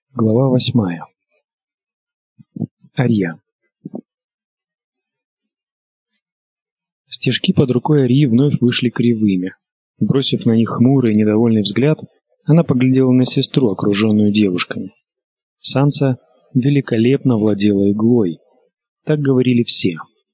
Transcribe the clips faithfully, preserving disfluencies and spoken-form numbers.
Глава восьмая. Арья. Стежки под рукой Арьи вновь вышли кривыми. Бросив на них хмурый и недовольный взгляд, она поглядела на сестру, окруженную девушками. Санса великолепно владела иглой. Так говорили все.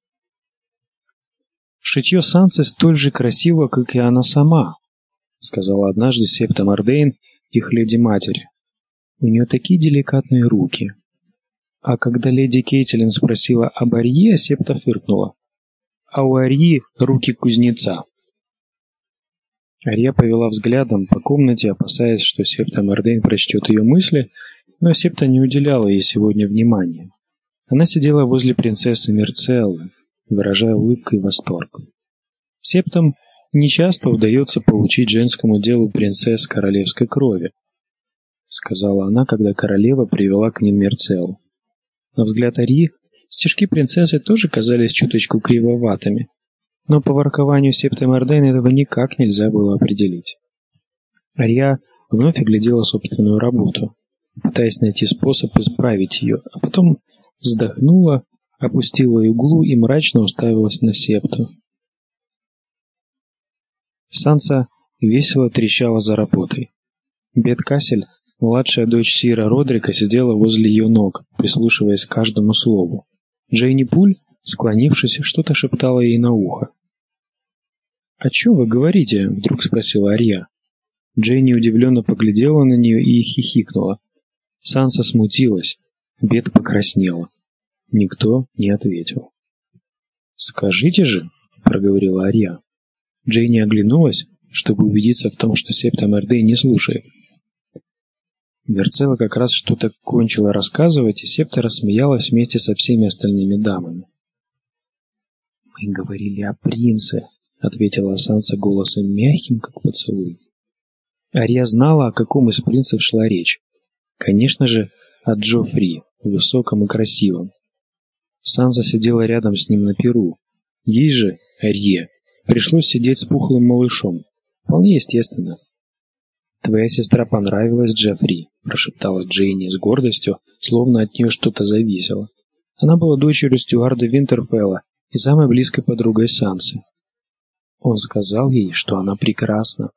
«Шитье Сансы столь же красиво, как и она сама», — сказала однажды Септа Мордейн, их леди-матери. «У нее такие деликатные руки». А когда леди Кейтилин спросила об Арье, Септа фыркнула. «А у Арьи руки кузнеца». Арья повела взглядом по комнате, опасаясь, что Септа Мордейн прочтет ее мысли, но Септа не уделяла ей сегодня внимания. Она сидела возле принцессы Мирцеллы, выражая улыбкой восторг. Септам нечасто удается получить женскому делу принцесс королевской крови, сказала она, когда королева привела к ним Мирцеллу. На взгляд Арьи, стежки принцессы тоже казались чуточку кривоватыми, но по воркованию Септы Мордейн этого никак нельзя было определить. Арья вновь оглядела собственную работу, пытаясь найти способ исправить ее, а потом вздохнула, опустила иглу и мрачно уставилась на Септу. Санса весело трещала за работой. Бет Кассель, младшая дочь Сира Родрика, сидела возле ее ног, прислушиваясь к каждому слову. Джейни Пуль, склонившись, что-то шептала ей на ухо. «О чем вы говорите?» — вдруг спросила Арья. Джейни удивленно поглядела на нее и хихикнула. Санса смутилась, Бет покраснела. Никто не ответил. «Скажите же», — проговорила Арья. Джейни оглянулась, чтобы убедиться в том, что Септа Мордейн не слушает. Мирцелла как раз что-то кончила рассказывать, и Септа рассмеялась вместе со всеми остальными дамами. «Мы говорили о принце», — ответила Санса голосом мягким, как поцелуй. Арья знала, о каком из принцев шла речь. Конечно же, о Джоффри, высоком и красивом. Санса сидела рядом с ним на перу. Ей же, Арье, пришлось сидеть с пухлым малышом. Вполне естественно. «Твоя сестра понравилась Джоффри», — прошептала Джейни с гордостью, словно от нее что-то зависело. Она была дочерью стюарда Винтерфелла и самой близкой подругой Сансы. Он сказал ей, что она прекрасна.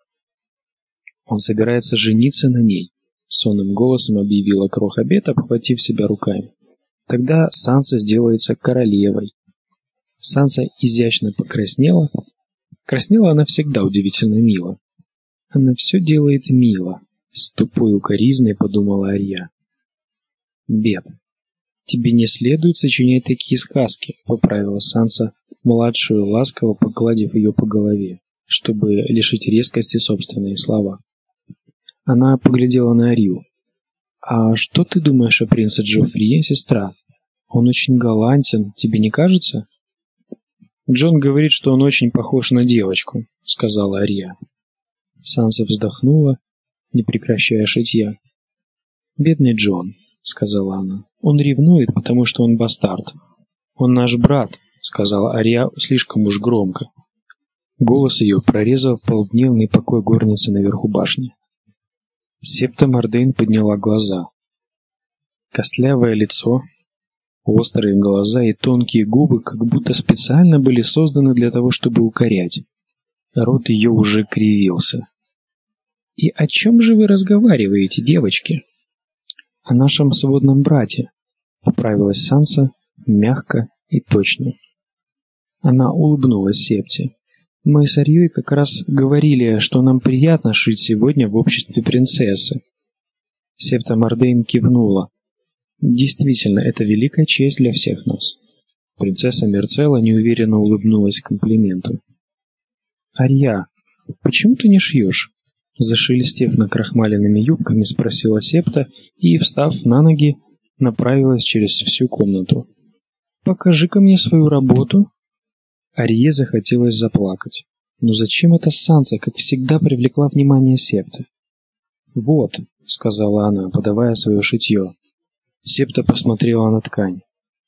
Он собирается жениться на ней, сонным голосом объявила кроха Бет, обхватив себя руками. Тогда Санса сделается королевой. Санса изящно покраснела. Краснела она всегда удивительно мило. Она все делает мило, с тупой укоризной подумала Арья. Бет, тебе не следует сочинять такие сказки, поправила Санса младшую, ласково погладив ее по голове, чтобы лишить резкости собственные слова. Она поглядела на Арью. А что ты думаешь о принце Джоффри, сестра? Он очень галантен, тебе не кажется? Джон говорит, что он очень похож на девочку, сказала Арья. Санса вздохнула, не прекращая шитья. Бедный Джон, сказала она. Он ревнует, потому что он бастард. Он наш брат, сказала Арья слишком уж громко. Голос ее прорезал полдневный покой горницы наверху башни. Септа Мордейн подняла глаза. Костлявое лицо, острые глаза и тонкие губы как будто специально были созданы для того, чтобы укорять. Рот ее уже кривился. «И о чем же вы разговариваете, девочки?» «О нашем сводном брате», — поправилась Санса мягко и точно. Она улыбнулась Септе. «Мы с Арьей как раз говорили, что нам приятно жить сегодня в обществе принцессы». Септа Мордейн кивнула. «Действительно, это великая честь для всех нас». Принцесса Мирцелла неуверенно улыбнулась комплименту. «Арья, почему ты не шьешь?» Зашелестев накрахмаленными юбками, спросила Септа и, встав на ноги, направилась через всю комнату. «Покажи-ка мне свою работу». Арье захотелось заплакать. Но зачем эта Санса, как всегда, привлекла внимание Септы? «Вот», — сказала она, подавая свое шитье. Септа посмотрела на ткань.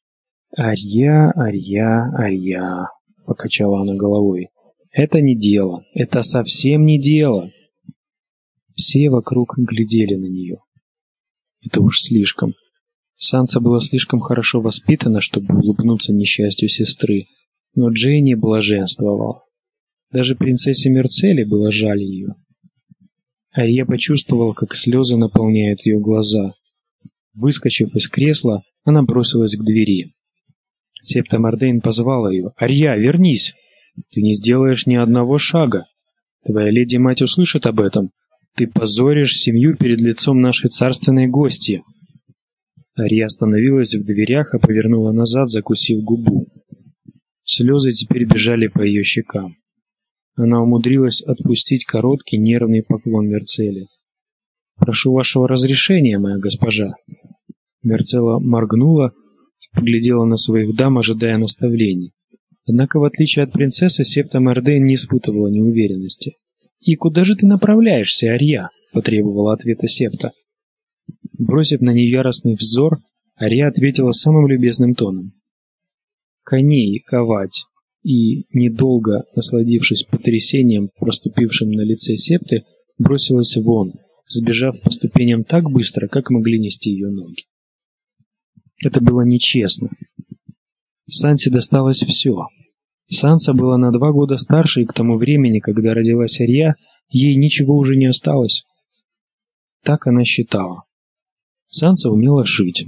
«Арья, Арья, Арья», — покачала она головой. «Это не дело, это совсем не дело». Все вокруг глядели на нее. Это уж слишком. Санса была слишком хорошо воспитана, чтобы улыбнуться несчастью сестры, но Джейни блаженствовала. Даже принцессе Мерцели было жаль ее. Ария почувствовала, как слезы наполняют ее глаза. Выскочив из кресла, она бросилась к двери. Септа Мордейн позвал ее: «Ария, вернись! Ты не сделаешь ни одного шага. Твоя леди-мать услышит об этом. Ты позоришь семью перед лицом нашей царственной гости». Ария остановилась в дверях и повернула назад, закусив губу. Слезы теперь бежали по ее щекам. Она умудрилась отпустить короткий нервный поклон Мерцели. «Прошу вашего разрешения, моя госпожа». Мерцела моргнула и поглядела на своих дам, ожидая наставлений. Однако, в отличие от принцессы, Септа Мордейн не испытывала неуверенности. «И куда же ты направляешься, Ария?» — потребовала ответа Септа. Бросив на нее яростный взор, Ария ответила самым любезным тоном: «Коней ковать». И, недолго насладившись потрясением, проступившим на лице Септы, бросилась вон, сбежав по ступеням так быстро, как могли нести ее ноги. Это было нечестно. Сансе досталось все. Санса была на два года старше, и к тому времени, когда родилась Ария, ей ничего уже не осталось. Так она считала. Санса умела шить.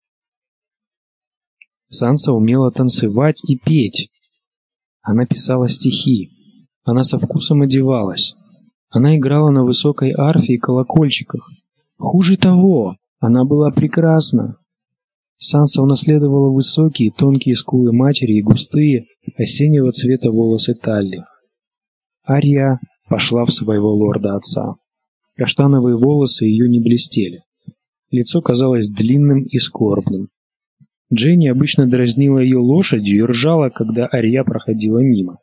Санса умела танцевать и петь. Она писала стихи. Она со вкусом одевалась. Она играла на высокой арфе и колокольчиках. Хуже того, она была прекрасна. Санса унаследовала высокие, тонкие скулы матери и густые, осеннего цвета волосы Талли. Ария пошла в своего лорда-отца. Каштановые волосы ее не блестели. Лицо казалось длинным и скорбным. Дженни обычно дразнила ее лошадью и ржала, когда Ария проходила мимо.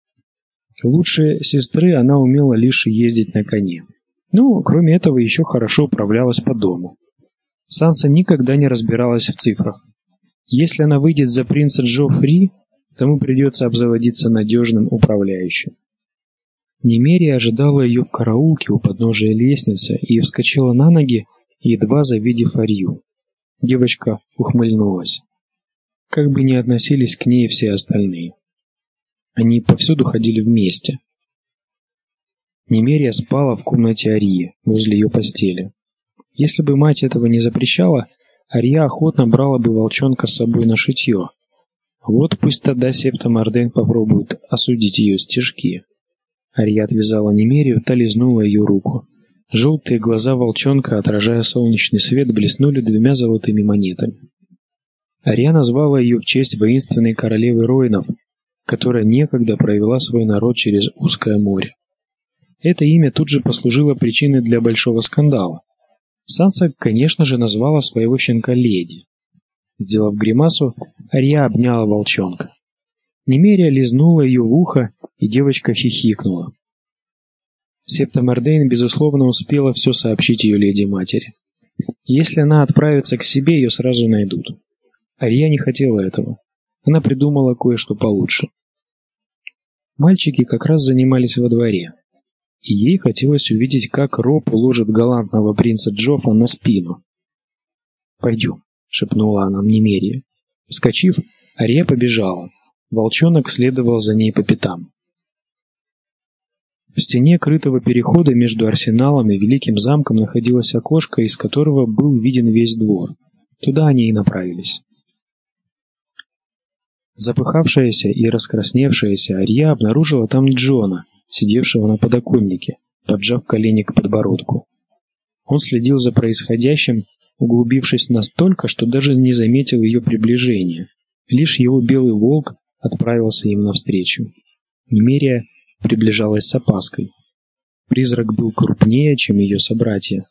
Лучше сестры она умела лишь ездить на коне. Ну, кроме этого, еще хорошо управлялась по дому. Санса никогда не разбиралась в цифрах. Если она выйдет за принца Джоффри, тому придется обзаводиться надежным управляющим. Немерия ожидала ее в караулке у подножия лестницы и вскочила на ноги, едва завидев Арию. Девочка ухмыльнулась. Как бы ни относились к ней все остальные. Они повсюду ходили вместе. Немерия спала в комнате Арии, возле ее постели. Если бы мать этого не запрещала, Ария охотно брала бы волчонка с собой на шитье. Вот пусть тогда Септа Мордейн попробует осудить ее стежки. Ария отвязала Немерию, та лизнула ее руку. Желтые глаза волчонка, отражая солнечный свет, блеснули двумя золотыми монетами. Ария назвала ее в честь воинственной королевы Роинов, которая некогда провела свой народ через узкое море. Это имя тут же послужило причиной для большого скандала. Санса, конечно же, назвала своего щенка леди. Сделав гримасу, Ария обняла волчонка. Немерия лизнула ее в ухо, и девочка хихикнула. Септа Мордейн, безусловно, успела все сообщить ее леди-матери. Если она отправится к себе, ее сразу найдут. Ария не хотела этого. Она придумала кое-что получше. Мальчики как раз занимались во дворе, и ей хотелось увидеть, как Роб уложит галантного принца Джоффа на спину. «Пойдем», — шепнула она Немерии. Вскочив, Ария побежала. Волчонок следовал за ней по пятам. В стене крытого перехода между арсеналом и великим замком находилось окошко, из которого был виден весь двор. Туда они и направились. Запыхавшаяся и раскрасневшаяся Ария обнаружила там Джона, сидевшего на подоконнике, поджав колени к подбородку. Он следил за происходящим, углубившись настолько, что даже не заметил ее приближения. Лишь его белый волк отправился им навстречу. Немерия приближалась с опаской. Призрак был крупнее, чем ее собратья.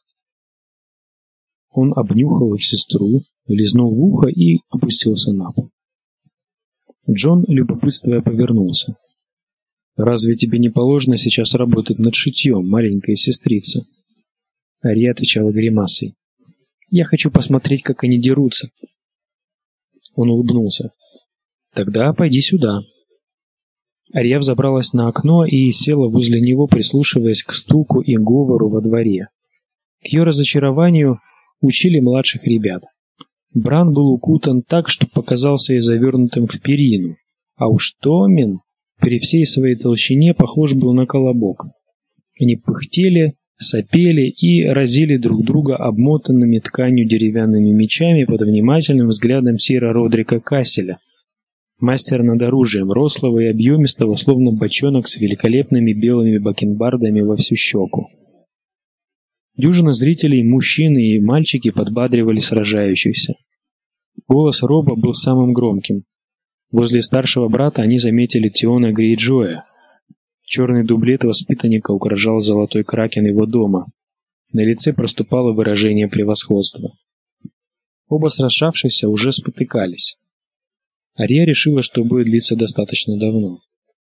Он обнюхал их сестру, лизнул в ухо и опустился на пол. Джон, любопытствуя, повернулся. «Разве тебе не положено сейчас работать над шитьем, маленькая сестрица?» Ария отвечала гримасой. «Я хочу посмотреть, как они дерутся». Он улыбнулся. «Тогда пойди сюда». Ария взобралась на окно и села возле него, прислушиваясь к стуку и говору во дворе. К ее разочарованию учили младших ребят. Бран был укутан так, что показался и завернутым в перину, а уж Томин при всей своей толщине похож был на колобок. Они пыхтели, сопели и разили друг друга обмотанными тканью деревянными мечами под внимательным взглядом сира Родрика Касселя, мастера над оружием, рослого и объемистого, словно бочонок с великолепными белыми бакенбардами во всю щеку. Дюжина зрителей, мужчины и мальчики, подбадривали сражающихся. Голос Роба был самым громким. Возле старшего брата они заметили Тиона Грейджоя. Черный дублет воспитанника украшал золотой кракен его дома. На лице проступало выражение превосходства. Оба сражавшихся уже спотыкались. Ария решила, что бой длится достаточно давно.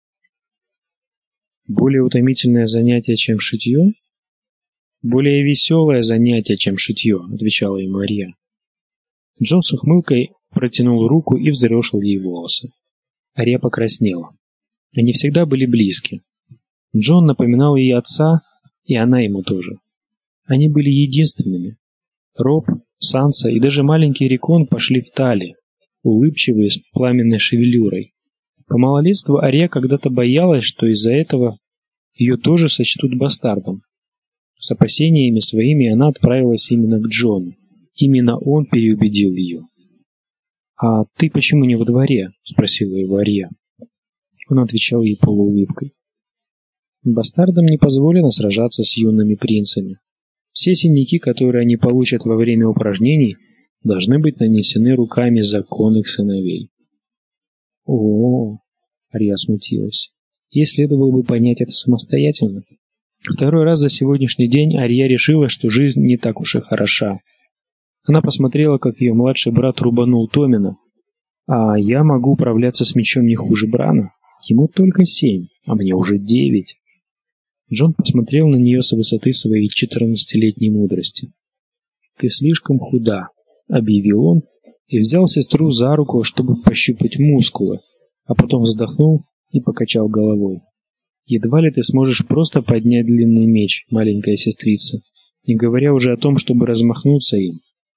Более утомительное занятие, чем шитье? Более веселое занятие, чем шитье, отвечала ему Ария. Джон с ухмылкой протянул руку и взъерошил ей волосы. Ария покраснела. Они всегда были близки. Джон напоминал ей отца, и она ему тоже. Они были единственными. Роб, Санса и даже маленький Рикон пошли в тали, улыбчивые, с пламенной шевелюрой. По малолетству Ария когда-то боялась, что из-за этого ее тоже сочтут бастардом. С опасениями своими она отправилась именно к Джону. Именно он переубедил ее. «А ты почему не во дворе?» — спросила его Ария. Он отвечал ей полуулыбкой. Бастардам не позволено сражаться с юными принцами. Все синяки, которые они получат во время упражнений, должны быть нанесены руками законных сыновей. О, Ария смутилась. Ей следовало бы понять это самостоятельно. Второй раз за сегодняшний день Ария решила, что жизнь не так уж и хороша. Она посмотрела, как ее младший брат рубанул Томина. А я могу управляться с мечом не хуже Брана. Ему только семь, а мне уже девять. Джон посмотрел на нее с высоты своей четырнадцатилетней мудрости. «Ты слишком худа», — объявил он и взял сестру за руку, чтобы пощупать мускулы, а потом вздохнул и покачал головой. «Едва ли ты сможешь просто поднять длинный меч, маленькая сестрица, не говоря уже о том, чтобы размахнуться им».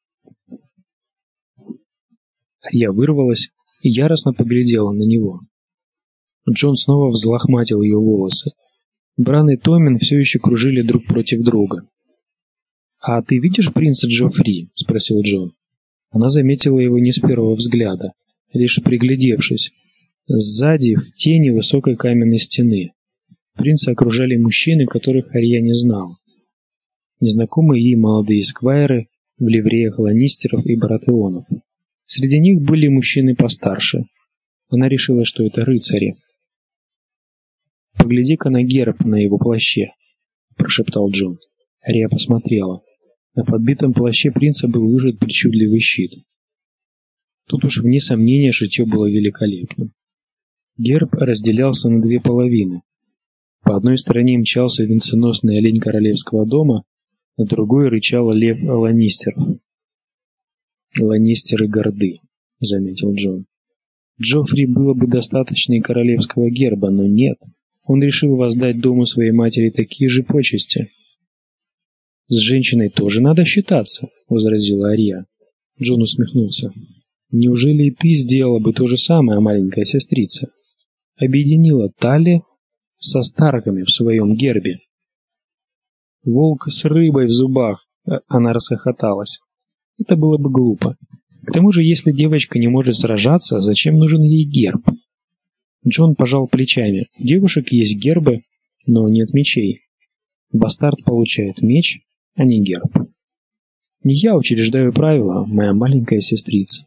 Я вырвалась и яростно поглядела на него. Джон снова взлохматил ее волосы. Бран и Томин все еще кружили друг против друга. «А ты видишь принца Джофри?» — спросил Джон. Она заметила его не с первого взгляда, лишь приглядевшись. Сзади, в тени высокой каменной стены. Принца окружали мужчины, которых Ария не знала. Незнакомые ей молодые сквайры в ливреях ланнистеров и баратеонов. Среди них были мужчины постарше. Она решила, что это рыцари. «Погляди-ка на герб на его плаще», — прошептал Джон. Ария посмотрела. На подбитом плаще принца был вышит причудливый щит. Тут уж вне сомнения шитье было великолепным. Герб разделялся на две половины. По одной стороне мчался венценосный олень королевского дома, на другой рычал лев ланнистеров. «Ланнистеры горды», — заметил Джон. Джоффри было бы достаточно и королевского герба, но нет. Он решил воздать дому своей матери такие же почести. «С женщиной тоже надо считаться», — возразила Ария. Джон усмехнулся. «Неужели и ты сделала бы то же самое, маленькая сестрица? Объединила Тали со Старками в своем гербе?» «Волк с рыбой в зубах», — она расхохоталась. «Это было бы глупо. К тому же, если девочка не может сражаться, зачем нужен ей герб?» Джон пожал плечами. У девушек есть гербы, но нет мечей. Бастард получает меч, а не герб. Не я учреждаю правила, моя маленькая сестрица.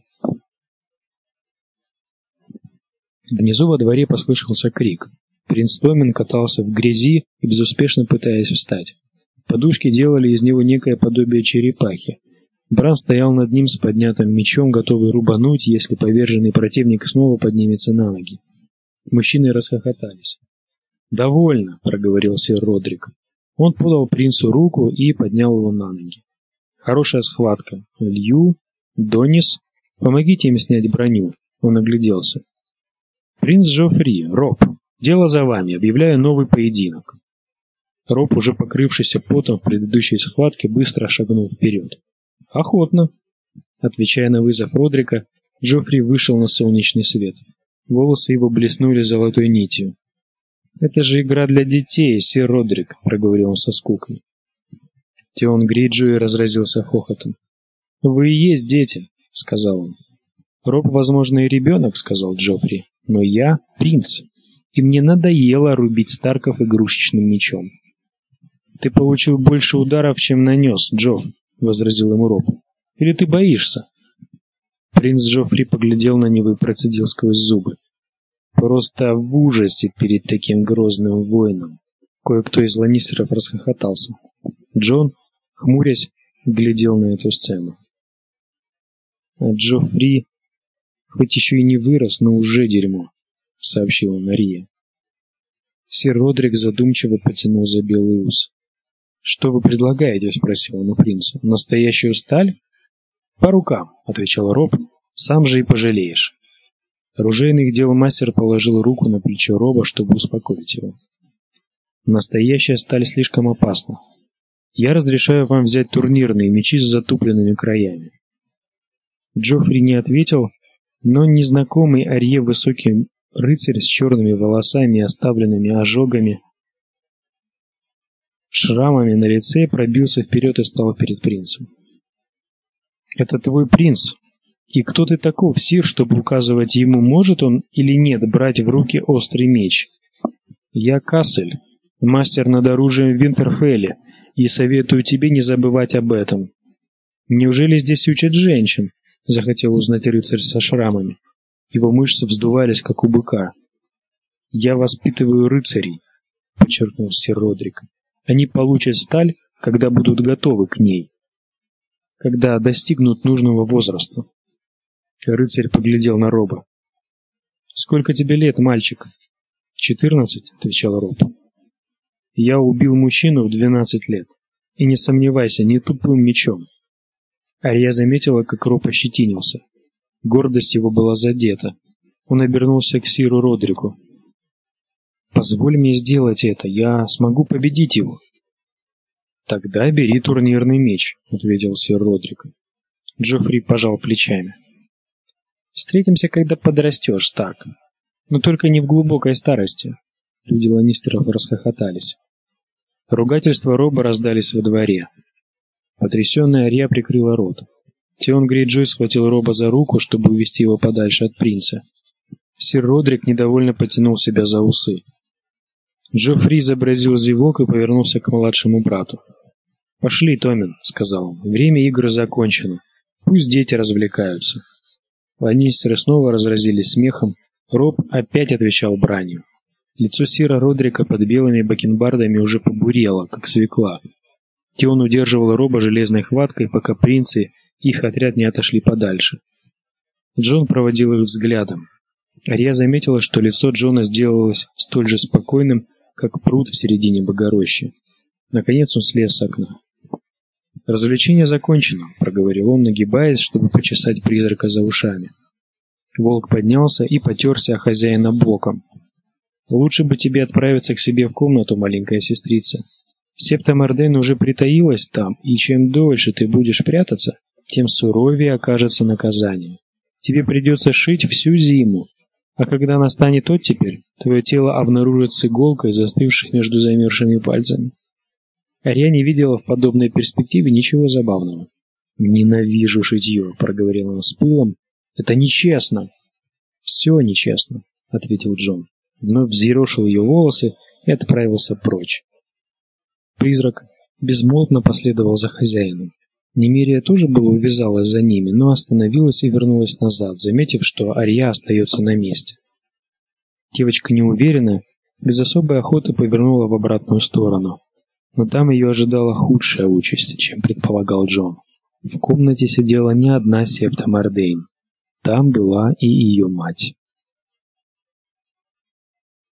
Внизу во дворе послышался крик. Принц Томин катался в грязи и безуспешно пытаясь встать. Подушки делали из него некое подобие черепахи. Бран стоял над ним с поднятым мечом, готовый рубануть, если поверженный противник снова поднимется на ноги. Мужчины расхохотались. «Довольно», — проговорил сэр Родрик. Он подал принцу руку и поднял его на ноги. «Хорошая схватка. Лью, Донис, помогите им снять броню». Он огляделся. «Принц Джофри, Роб, дело за вами. Объявляю новый поединок». Роб, уже покрывшийся потом в предыдущей схватке, быстро шагнул вперед. Охотно. Отвечая на вызов Родрика, Джоффри вышел на солнечный свет. Волосы его блеснули золотой нитью. «Это же игра для детей, сир Родрик», — проговорил он со скукой. Теон Грейджой разразился хохотом. «Вы и есть дети», — сказал он. «Роб, возможно, и ребенок», — сказал Джоффри, — «но я принц, и мне надоело рубить Старков игрушечным мечом». «Ты получил больше ударов, чем нанес, Джофф», — возразил ему Роб. «Или ты боишься?» Принц Джоффри поглядел на него и процедил сквозь зубы. «Просто в ужасе перед таким грозным воином». Кое-кто из ланнистеров расхохотался. Джон, хмурясь, глядел на эту сцену. А Джоффри, хоть еще и не вырос, но уже дерьмо, — сообщил он Арье. Сир Родрик задумчиво потянул за белый ус. «Что вы предлагаете?» — спросил он у принца. «Настоящую сталь?» «По рукам», — отвечал Роб. «Сам же и пожалеешь». Оружейный дел мастер положил руку на плечо Роба, чтобы успокоить его. «Настоящая сталь слишком опасна. Я разрешаю вам взять турнирные мечи с затупленными краями». Джоффри не ответил, но незнакомый Арье высокий рыцарь с черными волосами и оставленными ожогами, шрамами на лице пробился вперед и стал перед принцем. «Это твой принц. И кто ты таков, сир, чтобы указывать ему, может он или нет брать в руки острый меч? Я Кассель, мастер над оружием в Винтерфелле, и советую тебе не забывать об этом». «Неужели здесь учат женщин?» — захотел узнать рыцарь со шрамами. Его мышцы вздувались, как у быка. «Я воспитываю рыцарей», — подчеркнул сир Родрик. «Они получат сталь, когда будут готовы к ней, когда достигнут нужного возраста». Рыцарь поглядел на Роба. «Сколько тебе лет, мальчик?» «Четырнадцать», — отвечал Роб. «Я убил мужчину в двенадцать лет. И не сомневайся, не тупым мечом». Арья заметила, как Роб ощетинился. Гордость его была задета. Он обернулся к сиру Родрику. «Позволь мне сделать это, я смогу победить его». «Тогда бери турнирный меч», — ответил сир Родрик. Джоффри пожал плечами. «Встретимся, когда подрастешь, Старк. Но только не в глубокой старости». Люди ланнистеров расхохотались. Ругательства Роба раздались во дворе. Потрясённая Арья прикрыла рот. Теон Грейджой схватил Роба за руку, чтобы увести его подальше от принца. Сир Родрик недовольно потянул себя за усы. Джоффри изобразил зевок и повернулся к младшему брату. «Пошли, Томин», — сказал он, — «время игр закончено. Пусть дети развлекаются». Ланнистеры снова разразились смехом. Роб опять отвечал бранью. Лицо сира Родрика под белыми бакенбардами уже побурело, как свекла. Теон удерживал Роба железной хваткой, пока принцы и их отряд не отошли подальше. Джон проводил их взглядом. Арья заметила, что лицо Джона сделалось столь же спокойным, как пруд в середине богорощи. Наконец он слез с окна. «Развлечение закончено», — проговорил он, нагибаясь, чтобы почесать призрака за ушами. Волк поднялся и потерся о хозяина боком. «Лучше бы тебе отправиться к себе в комнату, маленькая сестрица. Септа Мордейн уже притаилась там, и чем дольше ты будешь прятаться, тем суровее окажется наказание. Тебе придется шить всю зиму, а когда настанет оттепель, твое тело обнаружит с иголкой, застывшей между замерзшими пальцами». Арья не видела в подобной перспективе ничего забавного. «Ненавижу шитье», — проговорил он с пылом. «Это нечестно». «Все нечестно», — ответил Джон. Вновь взъерошил ее волосы и отправился прочь. Призрак безмолвно последовал за хозяином. Немирия тоже было увязалась за ними, но остановилась и вернулась назад, заметив, что Арья остается на месте. Девочка неуверенно, без особой охоты повернула в обратную сторону. Но там ее ожидала худшая участь, чем предполагал Джон. В комнате сидела не одна Септа Мордейн. Там была и ее мать.